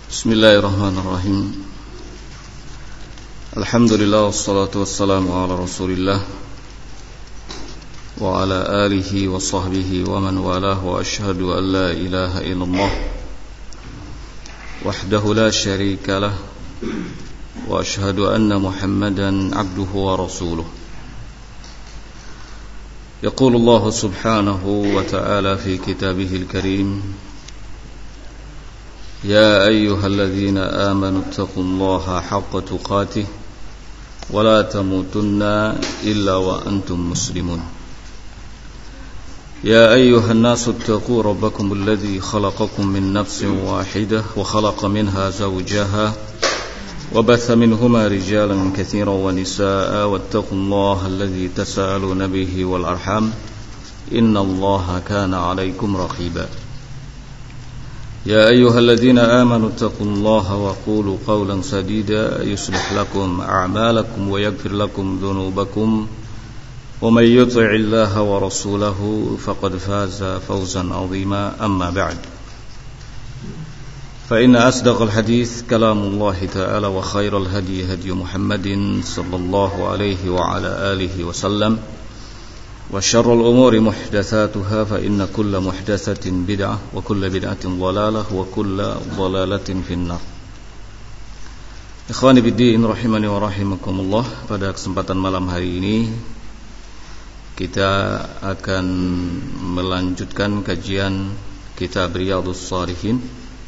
Bismillahirrahmanirrahim. Alhamdulillah wassalatu wassalamu ala Rasulillah wa ala alihi wa sahbihi wa man walah wa ashhadu an la ilaha illallah wahdahu la syarika lah wa ashhadu anna Muhammadan abduhu wa rasuluh. Yaqulu Allah subhanahu wa ta'ala fi kitabihil karim: Ya ayyuhalladzina amanu taqullaha haqqa tuqatih wa la tamutunna illa wa antum muslimun. Ya ayyuhan nasu ittaqu rabbakum alladzi khalaqakum min nafsin wahidah wa khalaqa minha zawjaha wa batha minhuma rijalan katsiran wa nisaa'a wattaqullaha alladzi tasaaluna bihi wal arham innallaha kana 'alaikum raqiba. يا أيها الذين آمنوا اتقوا الله وقولوا قولا سديدا يصلح لكم أعمالكم ويغفر لكم ذنوبكم ومن يطع الله ورسوله فقد فاز فوزا عظيما أما بعد فإن أصدق الحديث كلام الله تعالى وخير الهدي هدي محمد صلى الله عليه وعلى آله وسلم وشر الأمور محدثاتها فإن كل محدثة بدعة وكل بدعة ضلالة وكل ضلالة في النار. Ikhwani biddin rahimani wa rahimakumullah. Pada kesempatan malam hari ini kita akan melanjutkan kajian kitab Riyadhus Shalihin.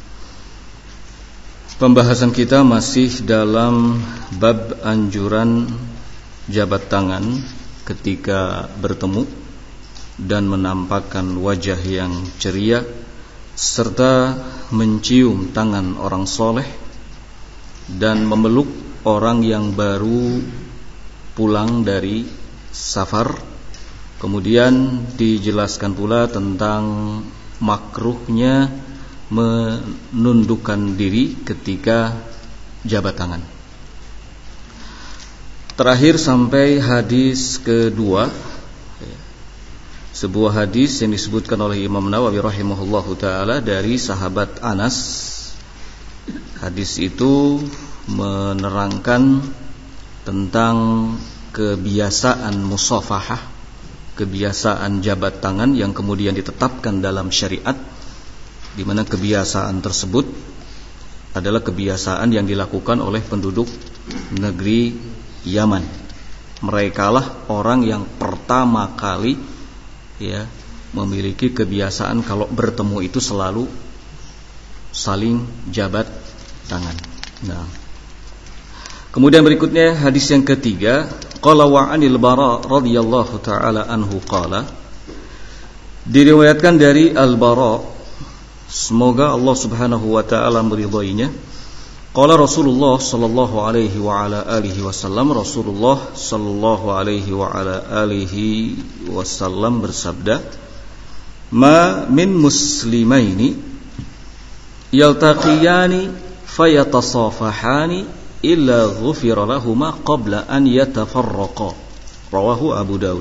Pembahasan kita masih dalam bab anjuran jabat tangan ketika bertemu dan menampakkan wajah yang ceria serta mencium tangan orang soleh dan memeluk orang yang baru pulang dari safar. Kemudian dijelaskan pula tentang makruhnya menundukkan diri ketika jabat tangan. Terakhir sampai hadis kedua, sebuah hadis yang disebutkan oleh Imam Nawawi rahimahullahu ta'ala dari sahabat Anas. Hadis itu menerangkan tentang kebiasaan musafahah, kebiasaan jabat tangan yang kemudian ditetapkan dalam syariat, di mana kebiasaan tersebut adalah kebiasaan yang dilakukan oleh penduduk negeri Yaman. Merekalah orang yang pertama kali memiliki kebiasaan kalau bertemu itu selalu saling jabat tangan. Nah, kemudian berikutnya hadis yang ketiga, qala wa 'anil Bara radhiyallahu taala anhu qala, diriwayatkan dari Al-Bara, semoga Allah Subhanahu wa taala meridhoinya. Qala Rasulullah sallallahu alaihi wa ala alihi wasallam, Rasulullah sallallahu alaihi wa ala alihi wasallam bersabda, ma min muslimaini yaltaqiyani fayatasafahani illa ghufira lahuma qabla an yatafarraqa. Rawahu Abu Daud.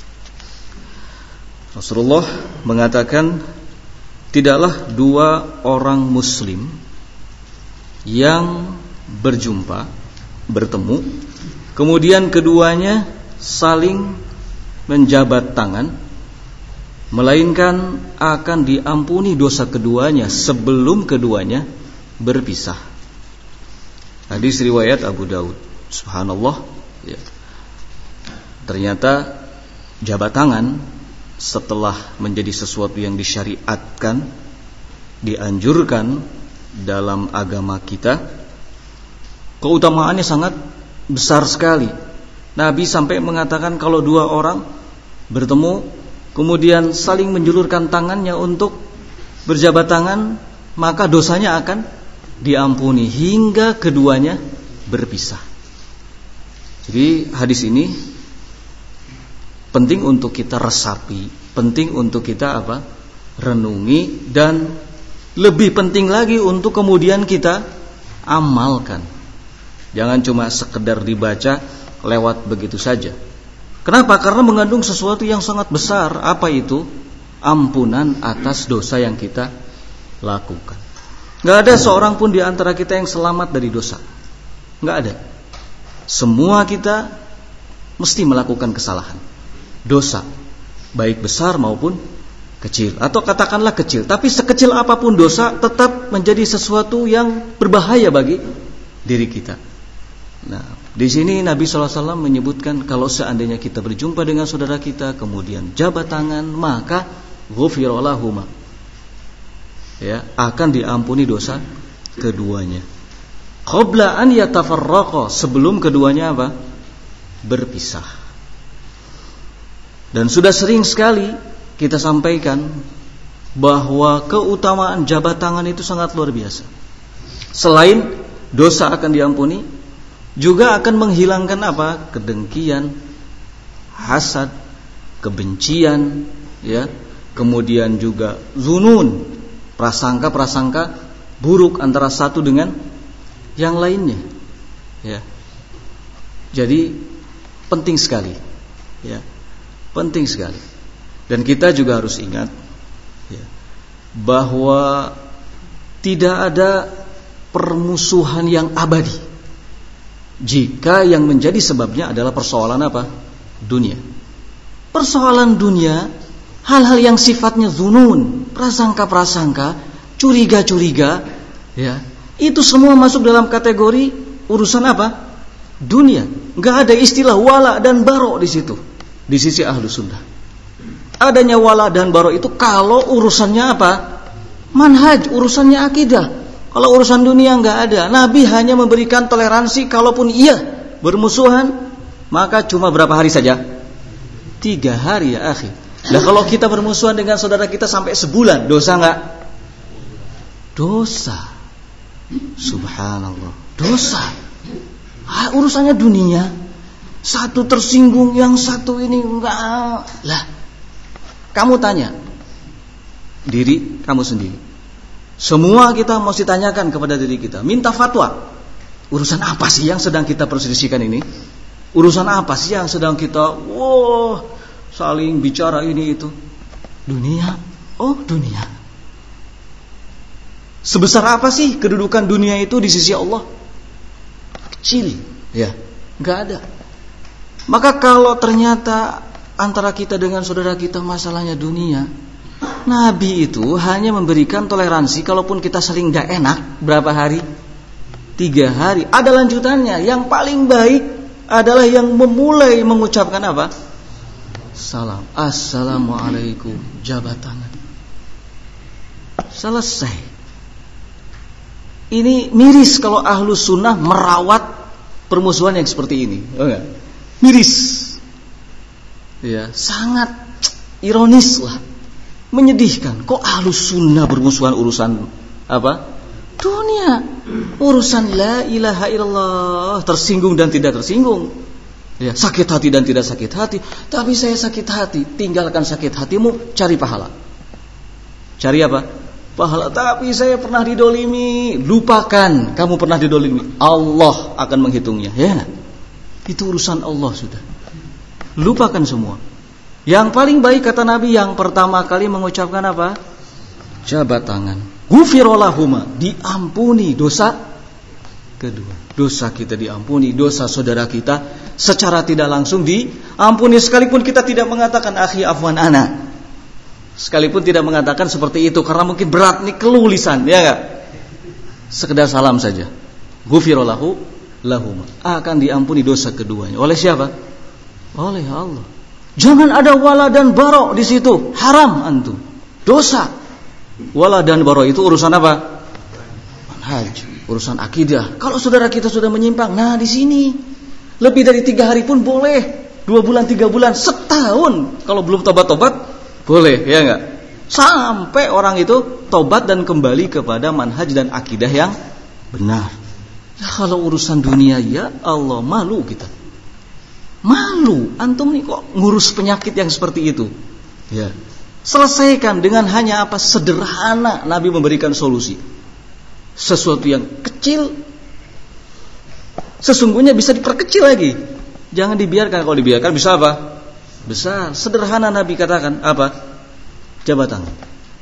Rasulullah mengatakan, tidaklah dua orang muslim yang berjumpa, bertemu, kemudian keduanya saling menjabat tangan, melainkan akan diampuni dosa keduanya sebelum keduanya berpisah. Hadis riwayat Abu Daud. Subhanallah, ya. Ternyata jabat tangan setelah menjadi sesuatu yang disyariatkan, dianjurkan dalam agama kita, keutamaannya sangat besar sekali. Nabi sampai mengatakan kalau dua orang bertemu kemudian saling menjulurkan tangannya untuk berjabat tangan, maka dosanya akan diampuni hingga keduanya berpisah. Jadi hadis ini penting untuk kita resapi, penting untuk kita renungi, dan lebih penting lagi untuk kemudian kita amalkan. Jangan cuma sekedar dibaca lewat begitu saja. Kenapa? Karena mengandung sesuatu yang sangat besar. Apa itu? Ampunan atas dosa yang kita lakukan. Nggak ada seorang pun di antara kita yang selamat dari dosa. Nggak ada. Semua kita mesti melakukan kesalahan, dosa, baik besar maupun kecil. Atau katakanlah kecil, tapi sekecil apapun dosa tetap menjadi sesuatu yang berbahaya bagi diri kita. Nah, di sini Nabi SAW menyebutkan kalau seandainya kita berjumpa dengan saudara kita kemudian jabat tangan, maka ghufira lahuma, ya, akan diampuni dosa keduanya. Qabla an yatafarraqa, sebelum keduanya apa? Berpisah. Dan sudah sering sekali kita sampaikan bahwa keutamaan jabat tangan itu sangat luar biasa. Selain dosa akan diampuni, juga akan menghilangkan apa? Kedengkian, hasad, kebencian, ya. Kemudian juga zunun, prasangka-prasangka buruk antara satu dengan yang lainnya, ya. Jadi penting sekali, ya, penting sekali. Dan kita juga harus ingat, ya, bahwa tidak ada permusuhan yang abadi jika yang menjadi sebabnya adalah persoalan apa? Dunia. Persoalan dunia, hal-hal yang sifatnya zunun, prasangka-prasangka, curiga-curiga, ya, itu semua masuk dalam kategori urusan apa? Dunia. Enggak ada istilah wala dan baro di situ. Di sisi Ahlus Sunnah. Adanya wala dan baro itu kalau urusannya apa? Manhaj, urusannya akidah. Kalau urusan dunia enggak ada. Nabi hanya memberikan toleransi kalaupun iya bermusuhan, maka cuma berapa hari saja? 3 hari ya akhi. Nah, kalau kita bermusuhan dengan saudara kita sampai sebulan, dosa enggak? Dosa. Subhanallah, dosa. Urusannya dunia, satu tersinggung, yang satu ini enggak. Lah, kamu tanya diri kamu sendiri. Semua kita mesti tanyakan kepada diri kita, minta fatwa. Urusan apa sih yang sedang kita perselisihkan ini? Urusan apa sih yang sedang kita saling bicara ini itu? Dunia. Oh, dunia. Sebesar apa sih kedudukan dunia itu di sisi Allah? Kecil, ya, enggak ada. Maka kalau ternyata antara kita dengan saudara kita masalahnya dunia, Nabi itu hanya memberikan toleransi kalaupun kita saling enggak enak, berapa hari? 3 hari. Ada lanjutannya. Yang paling baik adalah yang memulai mengucapkan apa? Salam. Assalamualaikum. Jabat tangan. Selesai. Ini miris kalau Ahlus Sunnah merawat permusuhan yang seperti ini. Oh enggak? Miris. Ya, sangat ironis lah. Menyedihkan. Kok Ahlus Sunnah bermusuhan urusan apa? Dunia. Urusan la ilaha illallah, tersinggung dan tidak tersinggung. Ya, sakit hati dan tidak sakit hati. Tapi saya sakit hati. Tinggalkan sakit hatimu, cari pahala. Cari apa? Pahala. Tapi saya pernah didolimi. Lupakan kamu pernah didolimi. Allah akan menghitungnya, ya. Itu urusan Allah sudah. Lupakan semua. Yang paling baik kata Nabi, yang pertama kali mengucapkan apa? Jabat tangan. Ghufira lahuma, diampuni dosa kedua. Dosa kita diampuni, dosa saudara kita secara tidak langsung diampuni, sekalipun kita tidak mengatakan akhi afwan ana. Sekalipun tidak mengatakan seperti itu karena mungkin berat nih keluh lisan, ya enggak? Sekedar salam saja. Ghufira lahuma, akan diampuni dosa keduanya. Oleh siapa? Oleh Allah. Jangan ada wala dan bara di situ, haram antum. Dosa. Wala dan bara itu urusan apa? Manhaj, urusan akidah. Kalau saudara kita sudah menyimpang, nah di sini lebih dari 3 hari pun boleh, 2 bulan, 3 bulan, setahun. Kalau belum tobat-tobat, boleh, ya enggak? Sampai orang itu tobat dan kembali kepada manhaj dan akidah yang benar. Ya, kalau urusan dunia, ya Allah, malu kita. Malu, antum nih kok ngurus penyakit yang seperti itu. Ya. Selesaikan dengan hanya apa? Sederhana. Nabi memberikan solusi. Sesuatu yang kecil sesungguhnya bisa diperkecil lagi. Jangan dibiarkan. Kalau dibiarkan bisa apa? Besar. Sederhana Nabi katakan apa? Jabat tangan.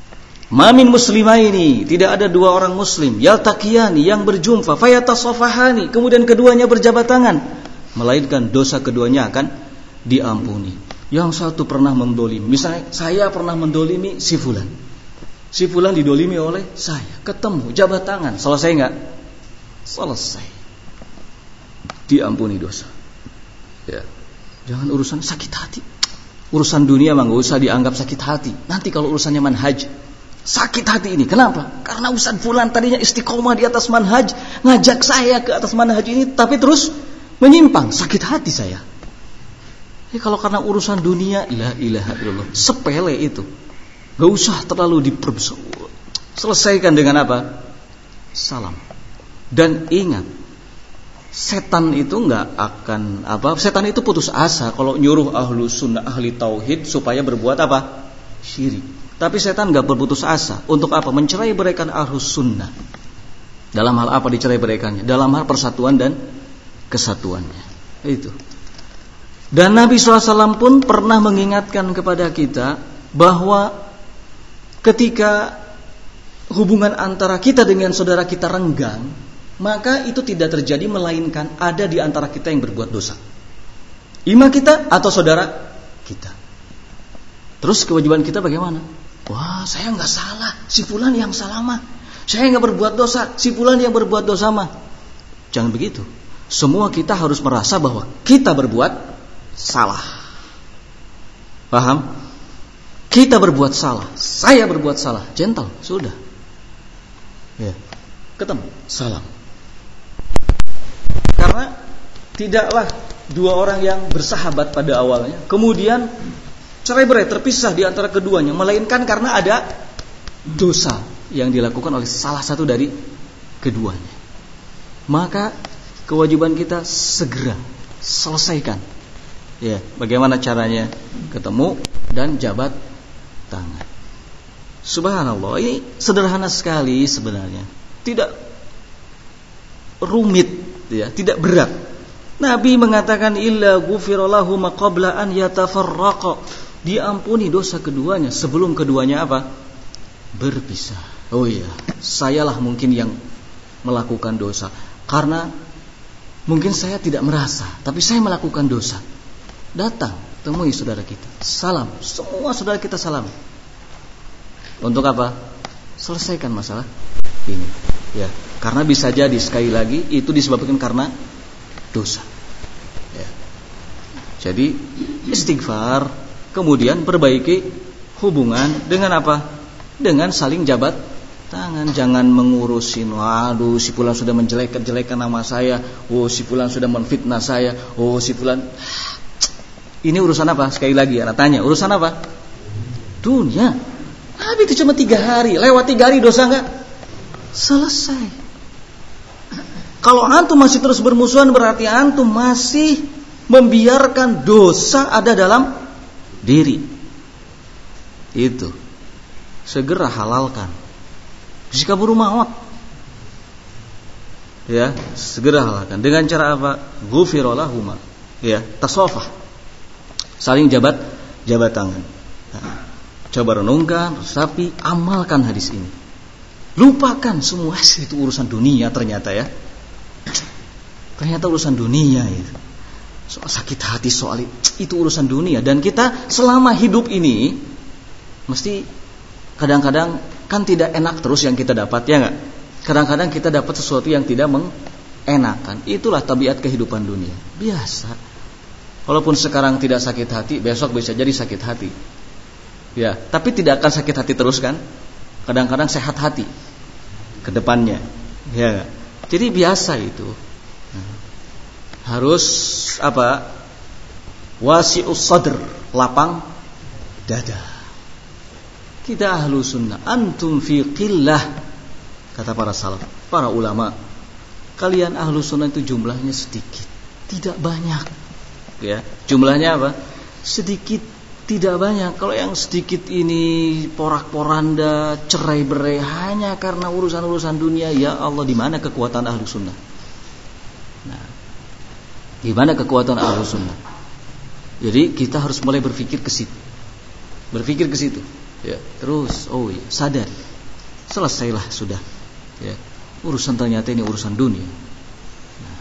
Mamin muslimaini, tidak ada dua orang muslim, yaltaqiyani, yang berjumpa, fayatasafahani, kemudian keduanya berjabat tangan, melainkan dosa keduanya akan diampuni. Yang satu pernah mendolimi, misalnya saya pernah mendolimi si fulan, si fulan didolimi oleh saya, ketemu jabat tangan, selesai nggak? Selesai, diampuni dosa. Ya, jangan urusan sakit hati. Urusan dunia mah nggak usah dianggap sakit hati. Nanti kalau urusannya manhaj, sakit hati ini. Kenapa? Karena Ustaz fulan tadinya istiqomah di atas manhaj, ngajak saya ke atas manhaj ini, tapi terus menyimpang, sakit hati saya. Kalau karena urusan dunia, la ilaha illallah, sepele itu, gak usah terlalu diperbesar. Selesaikan dengan apa? Salam. Dan ingat, setan itu nggak akan setan itu putus asa kalau nyuruh ahlu sunnah, ahli tauhid supaya berbuat apa? Syirik. Tapi setan nggak berputus asa untuk apa? Mencerai-beraikan ahlu sunnah. Dalam hal apa dicerai-beraikannya? Dalam hal persatuan dan kesatuannya. Itu. Dan Nabi SAW pun pernah mengingatkan kepada kita bahwa ketika hubungan antara kita dengan saudara kita renggang, maka itu tidak terjadi melainkan ada di antara kita yang berbuat dosa. Ima kita atau saudara kita. Terus kewajiban kita bagaimana? Wah, saya nggak salah, si fulan yang salah mah. Saya nggak berbuat dosa, si fulan yang berbuat dosa mah. Jangan begitu. Semua kita harus merasa bahwa kita berbuat salah. Paham? Kita berbuat salah, saya berbuat salah. Gentle, sudah. Ya. Ketemu, salam. Karena tidaklah dua orang yang bersahabat pada awalnya kemudian cerai-berai, terpisah di antara keduanya, melainkan karena ada dosa yang dilakukan oleh salah satu dari keduanya. Maka kewajiban kita segera selesaikan. Ya, bagaimana caranya? Ketemu dan jabat tangan. Subhanallah, ini sederhana sekali sebenarnya. Tidak rumit, ya, tidak berat. Nabi mengatakan illa ghufira lahu ma qabla an yatafarraqa. Diampuni dosa keduanya sebelum keduanya apa? Berpisah. Oh iya, sayalah mungkin yang melakukan dosa. Karena mungkin saya tidak merasa, tapi saya melakukan dosa. Datang, temui saudara kita. Salam, semua saudara kita salam. Untuk apa? Selesaikan masalah ini. Ya, karena bisa jadi sekali lagi itu disebabkan karena dosa. Ya. Jadi istighfar, kemudian perbaiki hubungan dengan apa? Dengan saling jabat tangan. Jangan mengurusin, waduh si fulan sudah menjelek-jelekan nama saya, oh si fulan sudah menfitnah saya, oh si fulan. Ini urusan apa? Sekali lagi anak tanya, urusan apa? Dunia. Tapi itu cuma 3 hari, lewat 3 hari dosa enggak? Selesai. Kalau antum masih terus bermusuhan, berarti antum masih membiarkan dosa ada dalam diri. Itu. Segera halalkan. Jika buru maut. Ya, segera halalkan. Dengan cara apa? Ghufira lahuma. Ya, tasafah. Saling jabat tangan. Nah, coba renungkan, resapi, amalkan hadis ini. Lupakan semua itu urusan dunia ternyata ya. Ternyata urusan dunia itu. Soal sakit hati, soal itu urusan dunia. Dan kita selama hidup ini mesti kadang-kadang kan tidak enak terus yang kita dapat, ya enggak? Kadang-kadang kita dapat sesuatu yang tidak mengenakan. Itulah tabiat kehidupan dunia. Biasa. Walaupun sekarang tidak sakit hati, besok bisa jadi sakit hati. Ya, tapi tidak akan sakit hati terus kan? Kadang-kadang sehat hati ke depannya. Ya. Jadi biasa itu. Harus apa? Wasi'us sadr, lapang dada. Kita ahlu sunnah, antum fi qillah, kata para salaf, para ulama. Kalian ahlu sunnah itu jumlahnya sedikit, tidak banyak. Ya, jumlahnya apa? Sedikit, tidak banyak. Kalau yang sedikit ini porak-poranda, cerai-berai hanya karena urusan-urusan dunia, ya Allah, di mana kekuatan ahlu sunnah? Nah, di mana kekuatan ahlu sunnah? Jadi kita harus mulai berpikir ke situ. Berpikir ke situ. Ya, terus sadar. Selesailah sudah. Ya. Urusan ternyata ini urusan dunia. Nah,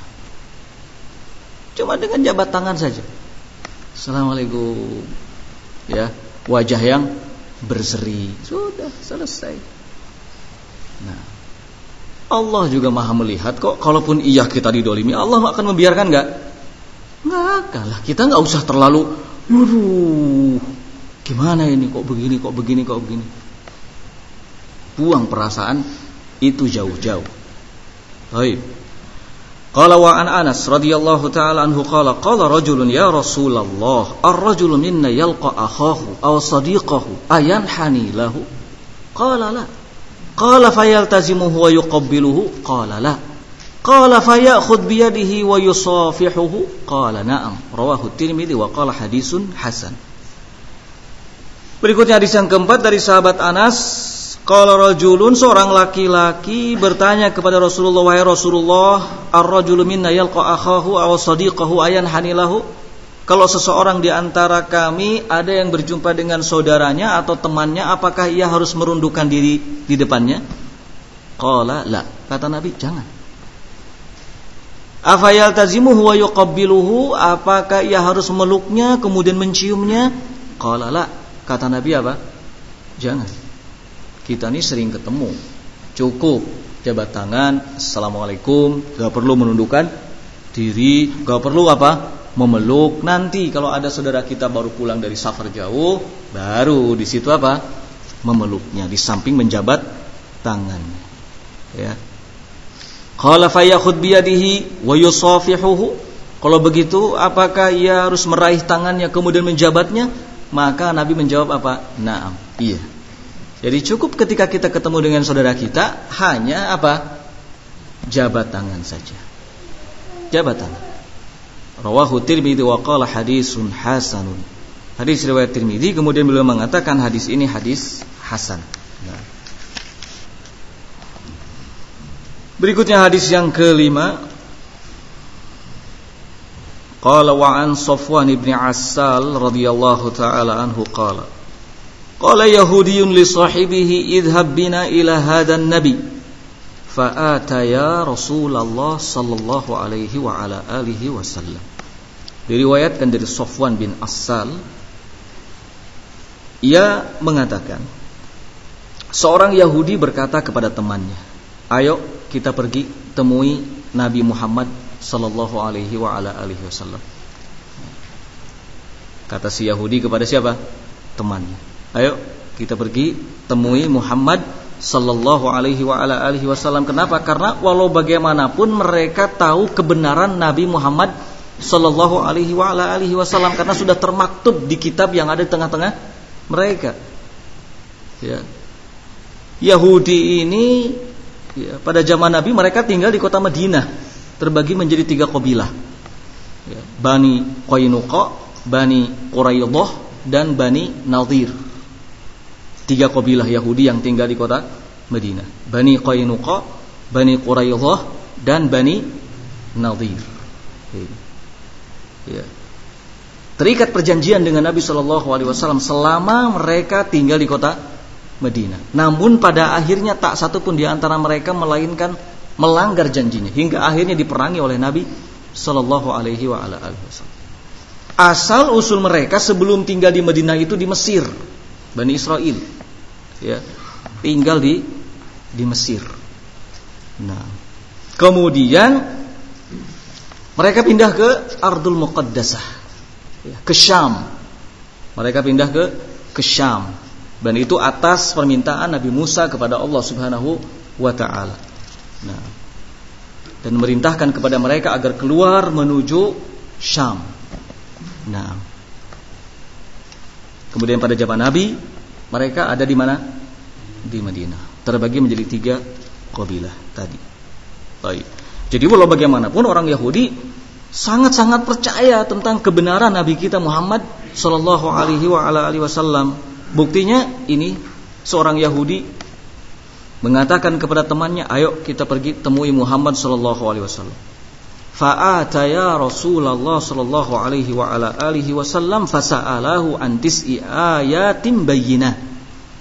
cuma dengan jabat tangan saja. Assalamualaikum. Ya, wajah yang berseri. Sudah selesai. Nah, Allah juga Maha melihat kok. Kalaupun iya kita didolimi, Allah akan membiarkan enggak? Enggak lah. Kita enggak usah terlalu gimana ini kok begini. Buang perasaan itu jauh-jauh. Baik. Qala wa an Anas radhiyallahu ta'ala anhu qala rajulun ya Rasulullah ar-rajulu minna yalqa akhahu aw sadiqahu ayanhani lahu? Qala la. Qala fayaltazimuhu wa yuqabbiluhu? Qala la. Qala fayakhudh bi yadihi wa yusafihuhu? Qala na'am. Rawahu Tirmidzi wa qala hadisun hasan. Berikutnya hadis yang keempat dari sahabat Anas, qala rajulun, seorang laki-laki bertanya kepada Rasulullah, wahai Rasulullah, ar-rajulu minna yalqa akhahu aw sadiqahu ayanhani lahu? Kalau seseorang di antara kami ada yang berjumpa dengan saudaranya atau temannya, apakah ia harus merundukkan diri di depannya? Qala la. Kata Nabi, jangan. Afayaltazimuhu wa yuqabbiluhu? Apakah ia harus memeluknya kemudian menciumnya? Qala la. Kata Nabi apa? Jangan. Kita ini sering ketemu, cukup jabat tangan, assalamualaikum, gak perlu menundukkan diri, gak perlu memeluk. Nanti kalau ada saudara kita baru pulang dari safar jauh, baru di situ memeluknya, di samping menjabat tangan. Ya. Qala fayakhudh biyadihi wa yusafihuhu? Kalau begitu, apakah ia harus meraih tangannya kemudian menjabatnya? Maka Nabi menjawab apa? Naam, iya. Jadi cukup ketika kita ketemu dengan saudara kita hanya jabat tangan saja. Jabat tangan. Rawahu Tirmidzi wa qala hadisun hasanun. Hadis riwayat Tirmidzi, kemudian beliau mengatakan hadis ini hadis hasan. Nah. Berikutnya hadis yang kelima. Qala wa an Safwan ibn Assal radhiyallahu ta'ala anhu qala Yahudiyyun li sahibihi idhhab bina ila hadha an-nabi fa ataya Rasulullah sallallahu alaihi wa ala alihi wasallam. Diriwayatkan dari Safwan bin Assal, ia mengatakan, seorang Yahudi berkata kepada temannya, ayo kita pergi temui Nabi Muhammad sallallahu alaihi wa ala alihi wasallam. Kata si Yahudi kepada siapa? Temannya. Ayo kita pergi temui Muhammad sallallahu alaihi wa ala alihi wasallam. Kenapa? Karena walau bagaimanapun mereka tahu kebenaran Nabi Muhammad sallallahu alaihi wa ala alihi wasallam, karena sudah termaktub di kitab yang ada di tengah-tengah mereka. Ya. Yahudi ini pada zaman Nabi mereka tinggal di kota Madinah, terbagi menjadi 3 kabilah, Bani Qainuqa, Bani Quraidah, dan Bani Nadhir. 3 kabilah Yahudi yang tinggal di kota Madinah, Bani Qainuqa, Bani Quraidah, dan Bani Nadhir. Terikat perjanjian dengan Nabi SAW selama mereka tinggal di kota Madinah. Namun pada akhirnya tak satu pun di antara mereka melainkan melanggar janjinya, hingga akhirnya diperangi oleh Nabi sallallahu alaihi wa ala alihi wasallam. Asal usul mereka sebelum tinggal di Madinah itu di Mesir, Bani Israel. Ya, tinggal di Mesir. Nah, kemudian mereka pindah ke Ardul Muqaddasah, ke Syam. Mereka pindah ke Syam. Dan itu atas permintaan Nabi Musa kepada Allah Subhanahu wa taala. Nah, dan merintahkan kepada mereka agar keluar menuju Syam. Nah, kemudian pada zaman Nabi mereka ada di mana? Di Madinah. Terbagi menjadi 3 kabilah tadi. Baik. Jadi walau bagaimanapun orang Yahudi sangat-sangat percaya tentang kebenaran Nabi kita Muhammad sallallahu alaihi wa ala alihi wasallam. Buktinya ini seorang Yahudi mengatakan kepada temannya, ayo kita pergi temui Muhammad sallallahu alaihi wasallam. Fa'ataya Rasulullah sallallahu alaihi wa ala alihi wasallam fasa'alahu an tis'i ayatin bayyinah.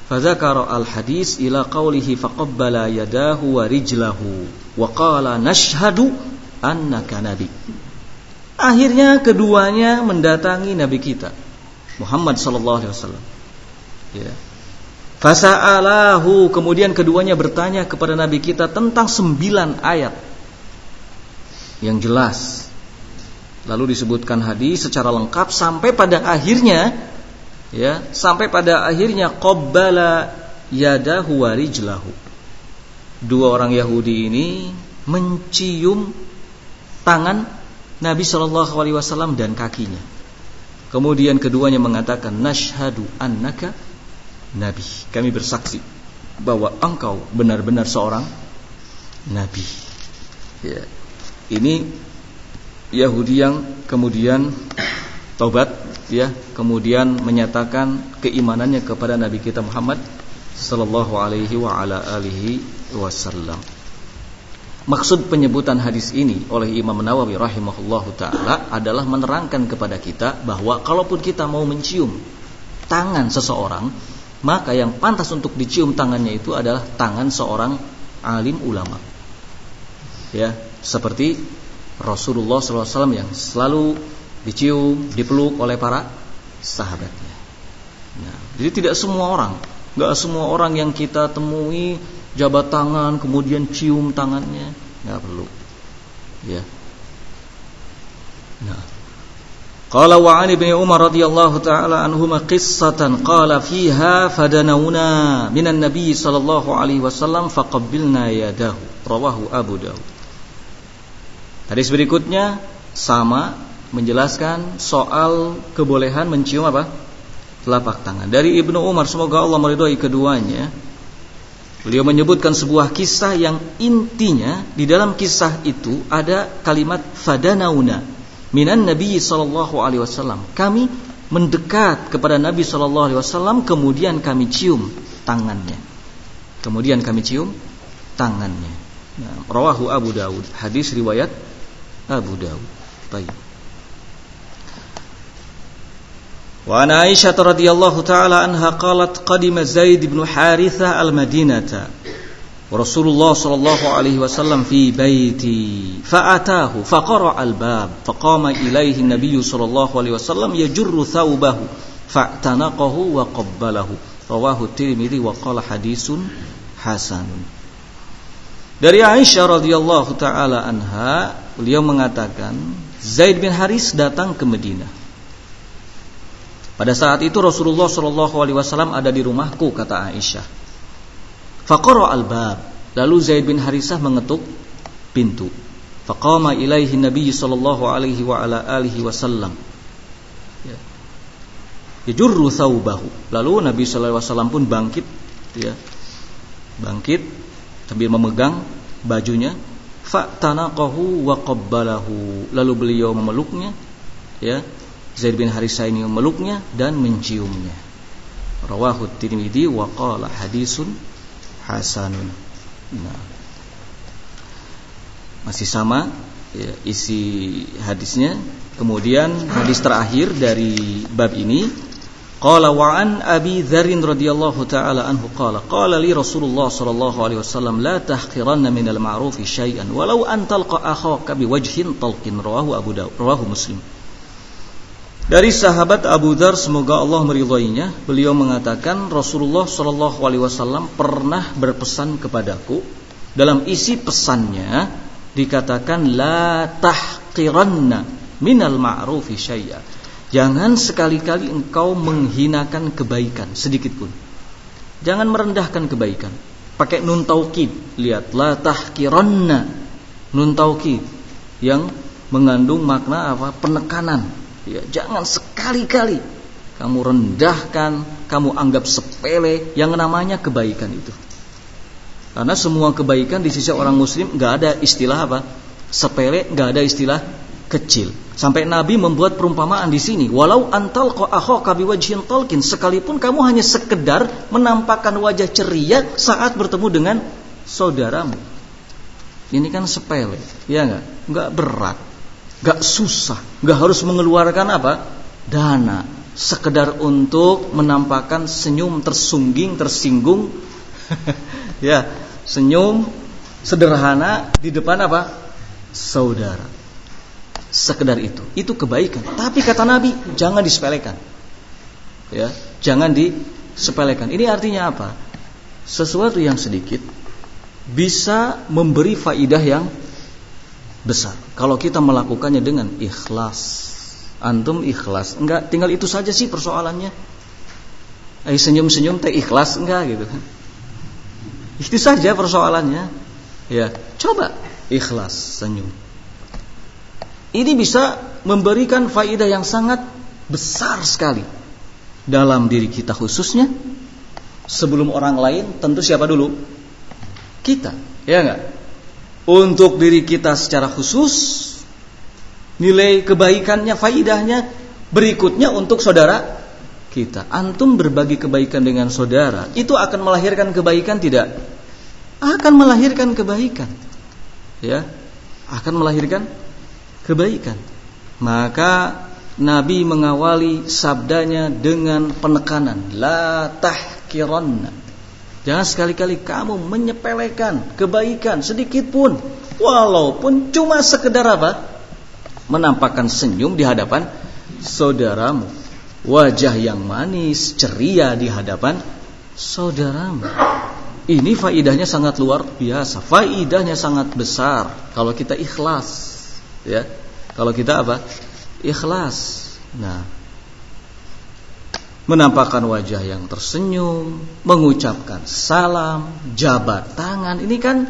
Fadzakara al-hadis ila qawlihi faqabbala yadahu wa rijlahu wa qala nashhadu annaka nabi. Akhirnya keduanya mendatangi Nabi kita Muhammad sallallahu alaihi wasallam. Ya. Fasa'alahu, kemudian keduanya bertanya kepada Nabi kita tentang 9 ayat yang jelas. Lalu disebutkan hadis secara lengkap sampai pada akhirnya, ya, sampai pada akhirnya qabbala yadahu wa rijlahu. Dua orang Yahudi ini mencium tangan Nabi sallallahu alaihi wasallam dan kakinya. Kemudian keduanya mengatakan nashhadu annaka nabi. Kami bersaksi bahwa engkau benar-benar seorang nabi. Ya. Ini Yahudi yang kemudian taubat, ya, kemudian menyatakan keimanannya kepada Nabi kita Muhammad sallallahu alaihi wa ala alihi wasallam. Maksud penyebutan hadis ini oleh Imam Nawawi rahimahullahu taala adalah menerangkan kepada kita bahwa kalaupun kita mau mencium tangan seseorang, maka yang pantas untuk dicium tangannya itu adalah tangan seorang alim ulama. Ya, seperti Rasulullah SAW yang selalu dicium, dipeluk oleh para sahabatnya. Nah, jadi tidak semua orang, nggak semua orang yang kita temui jabat tangan kemudian cium tangannya, nggak perlu. Ya. Nah, qala wa 'an ibni Umar radhiyallahu ta'ala anhuma qissatan qala fiha fadanawna minan nabiy sallallahu alaihi wasallam faqabbilna yadahu, rawahu Abu Dawud. Hadis berikutnya sama, menjelaskan soal kebolehan mencium apa? Telapak tangan. Dari Ibnu Umar, semoga Allah meridhai keduanya, beliau menyebutkan sebuah kisah yang intinya di dalam kisah itu ada kalimat fadanauna minan Nabi sallallahu alaihi wasallam. Kami mendekat kepada Nabi sallallahu alaihi wasallam, kemudian kami cium tangannya. Kemudian kami cium tangannya. Nah, rawahu Abu Dawud. Hadis riwayat Abu Dawud. Baik. Wa an Aisyah radhiyallahu taala anha qalat qadima Zaid bin Harithah al-Madinata wa Rasulullah sallallahu alaihi wasallam fi baiti fa'atahu faqara al-bab faqama ilaihi an-nabiy sallallahu alaihi wasallam yajurru thawbahu fa'tanaqahu wa qabbalahu, rawahu Tirmidzi wa qala hadisun hasanun. Dari Aisyah radhiyallahu taala anha, beliau mengatakan Zaid bin Haris datang ke Madinah. Pada saat itu Rasulullah sallallahu alaihi wasallam ada di rumahku, kata Aisyah. Faqara al-bab, lalu Zaid bin Harisah mengetuk pintu. Faqama ilaihi Nabi sallallahu alaihi wa ala alihi wasallam. Yajurru thawbahu. Lalu Nabi sallallahu alaihi wasallam pun bangkit, ya. Bangkit sambil memegang bajunya, fa'tanaqahu wa qabbalahu, lalu beliau memeluknya, ya, Zaid bin Harisah ini memeluknya dan menciumnya. Rawahu Tirmidzi wa qala hadisun hasanun. Nah, masih sama, ya, isi hadisnya. Kemudian hadis terakhir dari bab ini, qala wa an Abi Dzar radhiyallahu taala anhu qala qala li Rasulullah sallallahu alaihi wasallam la tahqiranna minal ma'rufi syai'an walau an talqa akhaka biwajhin talqin, rawahu Abu Dawud, rawahu Muslim. Dari sahabat Abu Dzar, semoga Allah meridhoinya, beliau mengatakan Rasulullah sallallahu alaihi wasallam pernah berpesan kepadaku. Dalam isi pesannya dikatakan la tahqiranna minal ma'rufi syai'an, jangan sekali-kali engkau menghinakan kebaikan sedikit pun. Jangan merendahkan kebaikan. Pakai nun taukid. Lihat, la tahqiranna, nun taukid yang mengandung makna apa? Penekanan. Ya, jangan sekali-kali kamu rendahkan, kamu anggap sepele yang namanya kebaikan itu. Karena semua kebaikan di sisi orang muslim enggak ada istilah apa? Sepele, enggak ada istilah kecil. Sampai Nabi membuat perumpamaan di sini, walau antal akhaka biwajhin talqin, sekalipun kamu hanya sekedar menampakkan wajah ceria saat bertemu dengan saudaramu. Ini kan sepele, ya enggak berat, enggak susah, enggak harus mengeluarkan apa? Dana. sekedar untuk menampakkan senyum tersinggung, ya, senyum sederhana di depan apa? Saudara. Sekedar itu kebaikan. Tapi kata Nabi, jangan disepelekan. Ya, jangan disepelekan. Ini artinya apa? Sesuatu yang sedikit bisa memberi faidah yang besar kalau kita melakukannya dengan ikhlas. Antum ikhlas? Enggak, tinggal itu saja sih persoalannya. Senyum-senyum teh ikhlas enggak gitu kan? Itu saja persoalannya. Ya, coba ikhlas senyum. Ini bisa memberikan faidah yang sangat besar sekali dalam diri kita khususnya. Sebelum orang lain, tentu siapa dulu? Kita, ya enggak? Untuk diri kita secara khusus, nilai kebaikannya, faidahnya, berikutnya untuk saudara kita. Antum berbagi kebaikan dengan saudara, itu akan melahirkan kebaikan tidak? Akan melahirkan kebaikan. Ya, akan melahirkan kebaikan. Maka Nabi mengawali sabdanya dengan penekanan, la tahkiranna. Jangan sekali-kali kamu menyepelekan kebaikan sedikit pun, walaupun cuma sekedar apa? Menampakkan senyum di hadapan saudaramu, wajah yang manis, ceria di hadapan saudaramu. Ini faidahnya sangat luar biasa, faidahnya sangat besar kalau kita ikhlas, ya. Kalau kita apa? Ikhlas. Nah, menampakkan wajah yang tersenyum, mengucapkan salam, jabat tangan, ini kan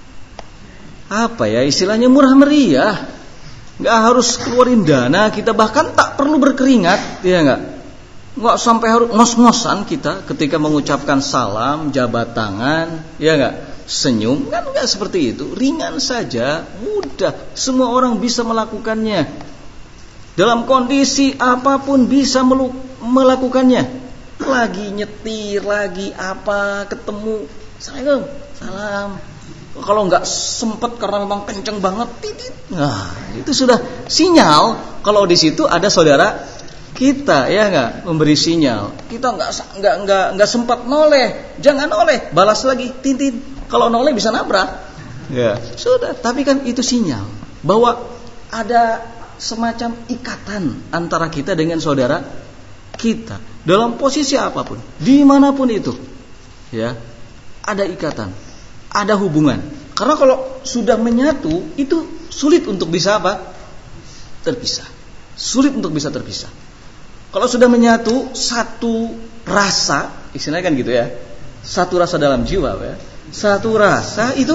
apa ya, istilahnya murah meriah. Nggak harus keluarin dana, kita bahkan tak perlu berkeringat, ya nggak sampai harus ngos-ngosan kita ketika mengucapkan salam, jabat tangan, ya nggak, senyum, kan nggak seperti itu, ringan saja, mudah, semua orang bisa melakukannya, dalam kondisi apapun bisa melakukannya, lagi nyetir, lagi apa, ketemu, assalamualaikum, salam. Kalau nggak sempet karena memang kenceng banget, titit. Nah, itu sudah sinyal kalau di situ ada saudara kita, ya nggak, memberi sinyal. Kita nggak sempat noleh, jangan noleh, balas lagi, titit. Kalau noleh bisa nabrak, ya sudah. Tapi kan itu sinyal bahwa ada semacam ikatan antara kita dengan saudara kita dalam posisi apapun, dimanapun itu, ya, ada ikatan. Ada hubungan. Karena kalau sudah menyatu, itu sulit untuk bisa apa? Terpisah. Sulit untuk bisa terpisah. Kalau sudah menyatu satu rasa, istilahnya kan gitu ya, satu rasa dalam jiwa, ya. Satu rasa itu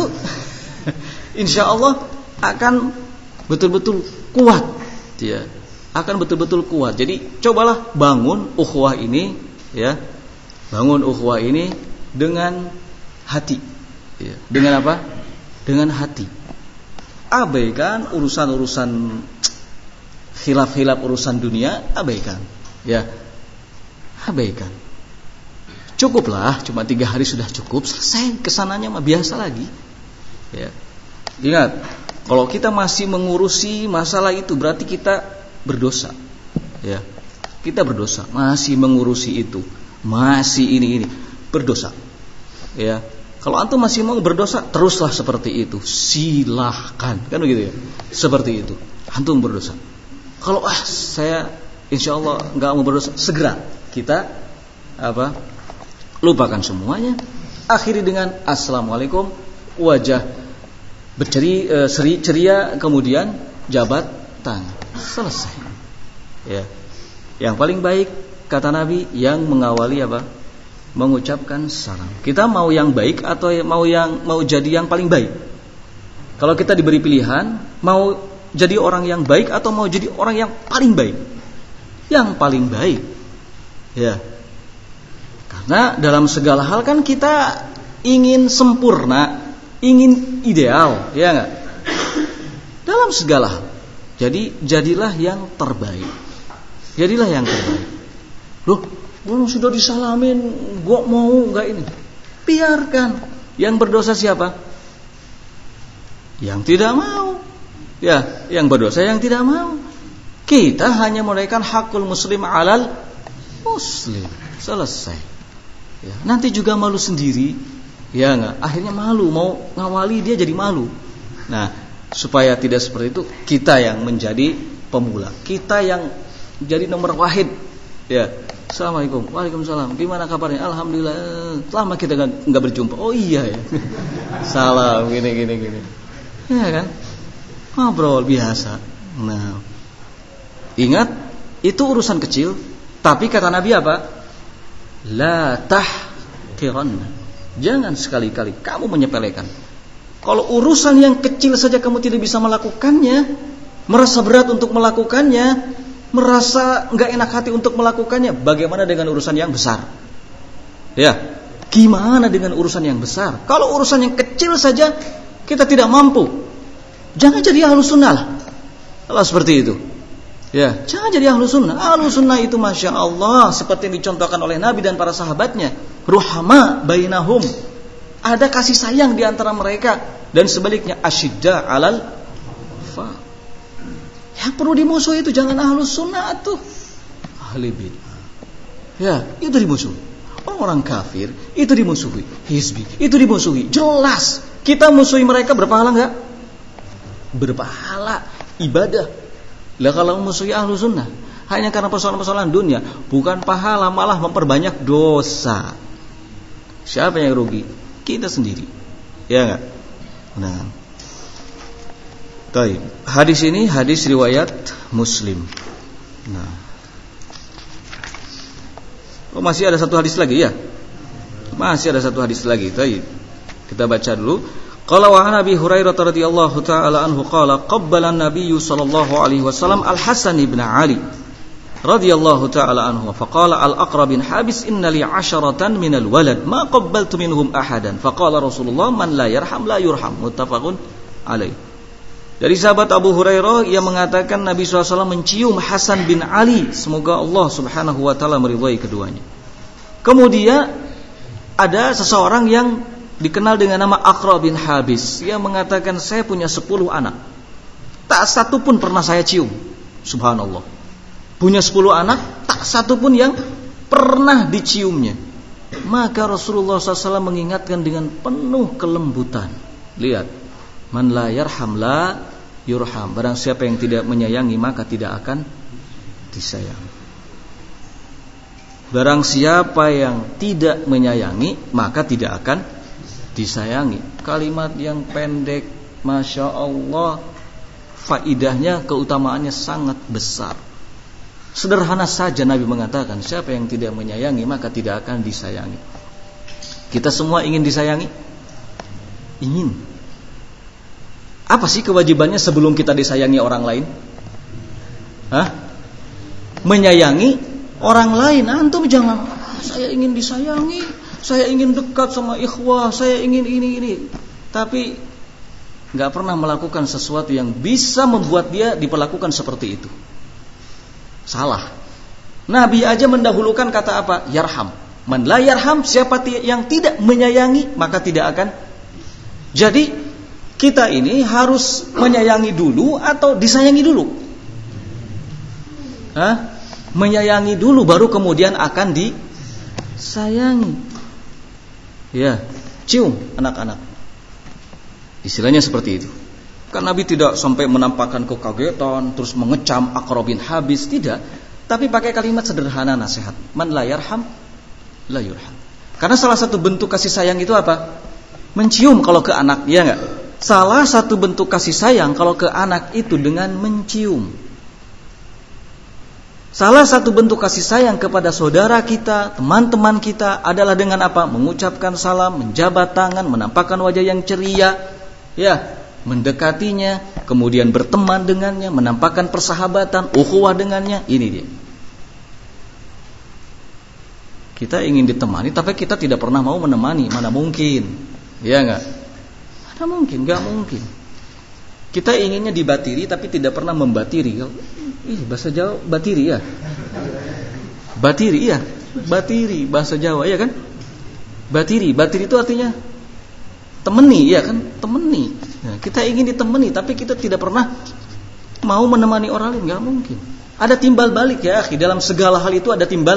insya Allah akan betul-betul kuat, ya. Akan betul-betul kuat. Jadi cobalah bangun ukhuwah ini, ya. Bangun ukhuwah ini dengan hati. Ya, dengan apa? Dengan hati. Abaikan urusan-urusan khilaf-khilaf urusan dunia, abaikan. Ya, abaikan. Cukuplah, cuma 3 hari sudah cukup, selesai, kesananya mah biasa lagi. Ya. Ingat, kalau kita masih mengurusi masalah itu berarti kita berdosa. Ya. Kita berdosa, masih mengurusi itu, masih ini berdosa. Ya. Kalau antum masih mau berdosa, teruslah seperti itu. Silahkan, kan begitu ya? Seperti itu. Antum berdosa. Kalau saya insya Allah nggak mau berdosa, segera kita apa? Lupakan semuanya. Akhiri dengan assalamualaikum, wajah ceria, kemudian jabat tangan. Selesai. Ya. Yang paling baik kata Nabi yang mengawali apa? Mengucapkan salam. Kita mau yang baik atau mau jadi yang paling baik? Kalau kita diberi pilihan, mau jadi orang yang baik atau mau jadi orang yang paling baik? Yang paling baik. Ya. Karena dalam segala hal kan kita ingin sempurna, ingin ideal, ya enggak? Dalam segala hal. Jadi jadilah yang terbaik. Jadilah yang terbaik. Loh, belum sudah disalamin, gua mau enggak ini? Biarkan. Yang berdosa siapa? Yang tidak mau. Ya, yang berdosa yang tidak mau. Kita hanya menunaikan hakul muslim alal Muslim. Selesai. Ya, nanti juga malu sendiri. Ya enggak? Akhirnya malu, mau ngawali dia jadi malu. Nah, supaya tidak seperti itu, kita yang menjadi pemula. Kita yang jadi nomor wahid. Ya. Assalamualaikum. Waalaikumsalam. Gimana kabarnya? Alhamdulillah. Lama kita enggak berjumpa. Oh iya ya. Salam gini. Ya kan? Ngobrol biasa. Nah, ingat itu urusan kecil, tapi kata Nabi apa? La tahqiranna. Jangan sekali-kali kamu menyepelekan. Kalau urusan yang kecil saja kamu tidak bisa melakukannya, merasa berat untuk melakukannya, merasa enggak enak hati untuk melakukannya, bagaimana dengan urusan yang besar? Ya, gimana dengan urusan yang besar? Kalau urusan yang kecil saja kita tidak mampu, jangan jadi ahlus sunnah lah. Kalau seperti itu, ya, jangan jadi ahlus sunnah. Ahlus sunnah itu masya Allah seperti yang dicontohkan oleh Nabi dan para sahabatnya, ruhama bainahum, ada kasih sayang di antara mereka, dan sebaliknya asyidda alal fa. Yang perlu dimusuhi itu jangan ahlus sunnah tuh, ahli bid'ah. Ya, itu dimusuhi. Orang-orang kafir itu dimusuhi, hizbi itu dimusuhi. Jelas kita musuhi mereka, berpahala enggak? Berpahala. Ibadah. Lah kalau musuhi ahlu sunnah hanya karena persoalan-persoalan dunia, bukan pahala, malah memperbanyak dosa. Siapa yang rugi? Kita sendiri. Ya enggak? Nah. Baik. Hadis ini hadis riwayat Muslim. Nah. Oh, masih ada satu hadis lagi ya? Masih ada satu hadis lagi. Baik. Kita baca dulu. Qala wa an Abi Hurairah radhiyallahu ta'ala anhu qala qabbala an-nabiy sallallahu alaihi wasallam al-Hasan ibn Ali radhiyallahu ta'ala anhu faqala al-Aqra bin Habis inna li 'asharatan min al-walad ma qabbaltu minhum ahadan faqala Rasulullah man la yarham la yurham muttafaqun alaih. Dari sahabat Abu Hurairah ia mengatakan Nabi SAW mencium Hasan bin Ali, semoga Allah Subhanahu wa taala meridhai keduanya. Kemudian ada seseorang yang dikenal dengan nama Aqra bin Habis. Ia mengatakan saya punya 10 anak, tak satu pun pernah saya cium. Subhanallah. Punya 10 anak, tak satu pun yang pernah diciumnya. Maka Rasulullah SAW mengingatkan dengan penuh kelembutan. Lihat, man la yarham la yurham. Barang siapa yang tidak menyayangi maka tidak akan disayangi. Barang siapa yang tidak menyayangi maka tidak akan disayangi. Kalimat yang pendek, masya Allah, faidahnya, keutamaannya sangat besar. Sederhana saja Nabi mengatakan siapa yang tidak menyayangi maka tidak akan disayangi. Kita semua ingin disayangi? Ingin. Apa sih kewajibannya sebelum kita disayangi orang lain? Menyayangi orang lain. Antum jangan saya ingin disayangi, saya ingin dekat sama ikhwah, saya ingin ini. Tapi gak pernah melakukan sesuatu yang bisa membuat dia diperlakukan seperti itu. Salah. Nabi aja mendahulukan kata apa? Yarham. Man la yarham, siapa yang tidak menyayangi maka tidak akan. Jadi kita ini harus menyayangi dulu atau disayangi dulu? Menyayangi dulu baru kemudian akan disayangi. Ya, cium anak-anak. Istilahnya seperti itu. Kan Nabi tidak sampai menampakkan kekagetan terus mengecam Aqra bin Habis, tidak. Tapi pakai kalimat sederhana nasihat. Man la yarham la yurham. Karena salah satu bentuk kasih sayang itu apa? Mencium kalau ke anak, ya enggak? Salah satu bentuk kasih sayang kalau ke anak itu dengan mencium. Salah satu bentuk kasih sayang kepada saudara kita, teman-teman kita adalah dengan apa? Mengucapkan salam, menjabat tangan, menampakkan wajah yang ceria, ya, mendekatinya, kemudian berteman dengannya, menampakkan persahabatan, ukhuwah dengannya. Ini dia. Kita ingin ditemani, tapi kita tidak pernah mau menemani. Mana mungkin? Ya enggak? Mana mungkin? Enggak mungkin. Kita inginnya dibatiri, tapi tidak pernah membatiri. Bahasa Jawa batiri ya. Batiri ya. Batiri bahasa Jawa ya kan? Batiri itu artinya temani ya kan? Temani. Nah, kita ingin ditemani tapi kita tidak pernah mau menemani orang lain, enggak mungkin. Ada timbal balik ya, akhi. Dalam segala hal itu ada timbal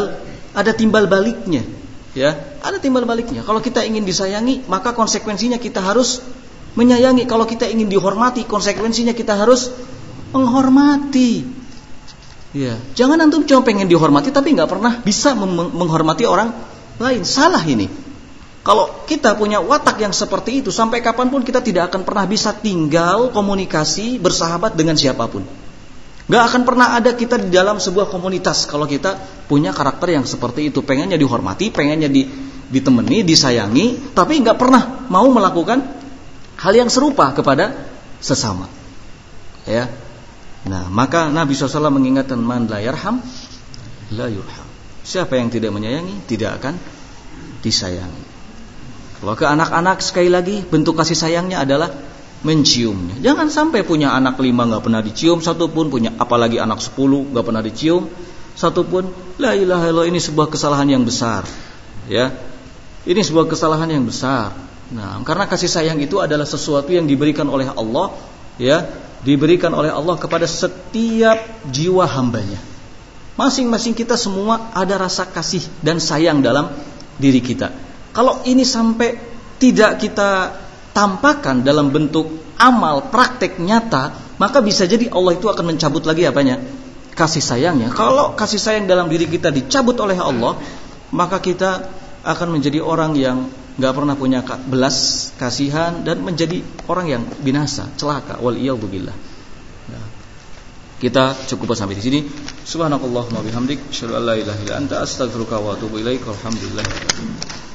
ada timbal baliknya. Ya, ada timbal baliknya. Kalau kita ingin disayangi, maka konsekuensinya kita harus menyayangi. Kalau kita ingin dihormati, konsekuensinya kita harus menghormati. Ya, jangan antum cuma pengen dihormati tapi nggak pernah bisa menghormati orang lain. Salah ini. Kalau kita punya watak yang seperti itu, sampai kapanpun kita tidak akan pernah bisa tinggal komunikasi bersahabat dengan siapapun. Gak akan pernah ada kita di dalam sebuah komunitas kalau kita punya karakter yang seperti itu. Pengennya dihormati, pengennya ditemani, disayangi, tapi gak pernah mau melakukan hal yang serupa kepada sesama. Ya. Nah, maka Nabi SAW mengingatkan, man la yarham la yurham. Siapa yang tidak menyayangi tidak akan disayangi. Kalau ke anak-anak, sekali lagi bentuk kasih sayangnya adalah menciumnya. Jangan sampai punya anak 5 gak pernah dicium satupun, punya apalagi anak 10 gak pernah dicium satupun. La ilaha illallah, ini sebuah kesalahan yang besar. Ya, ini sebuah kesalahan yang besar. Nah, karena kasih sayang itu adalah sesuatu yang diberikan oleh Allah, ya, diberikan oleh Allah kepada setiap jiwa hambanya. Masing-masing kita semua ada rasa kasih dan sayang dalam diri kita. Kalau ini sampai tidak kita tampakkan dalam bentuk amal, praktek nyata, maka bisa jadi Allah itu akan mencabut lagi apanya? Kasih sayangnya. Kalau kasih sayang dalam diri kita dicabut oleh Allah, maka kita akan menjadi orang yang gak pernah punya belas kasihan dan menjadi orang yang binasa, celaka. Waliyadzubillah. Nah, kita cukup sampai di sini. Subhanakallahumma bihamdik, asyhadu an la ilaha illa anta, astaghfiruka wa atubu ilaik. Alhamdulillah.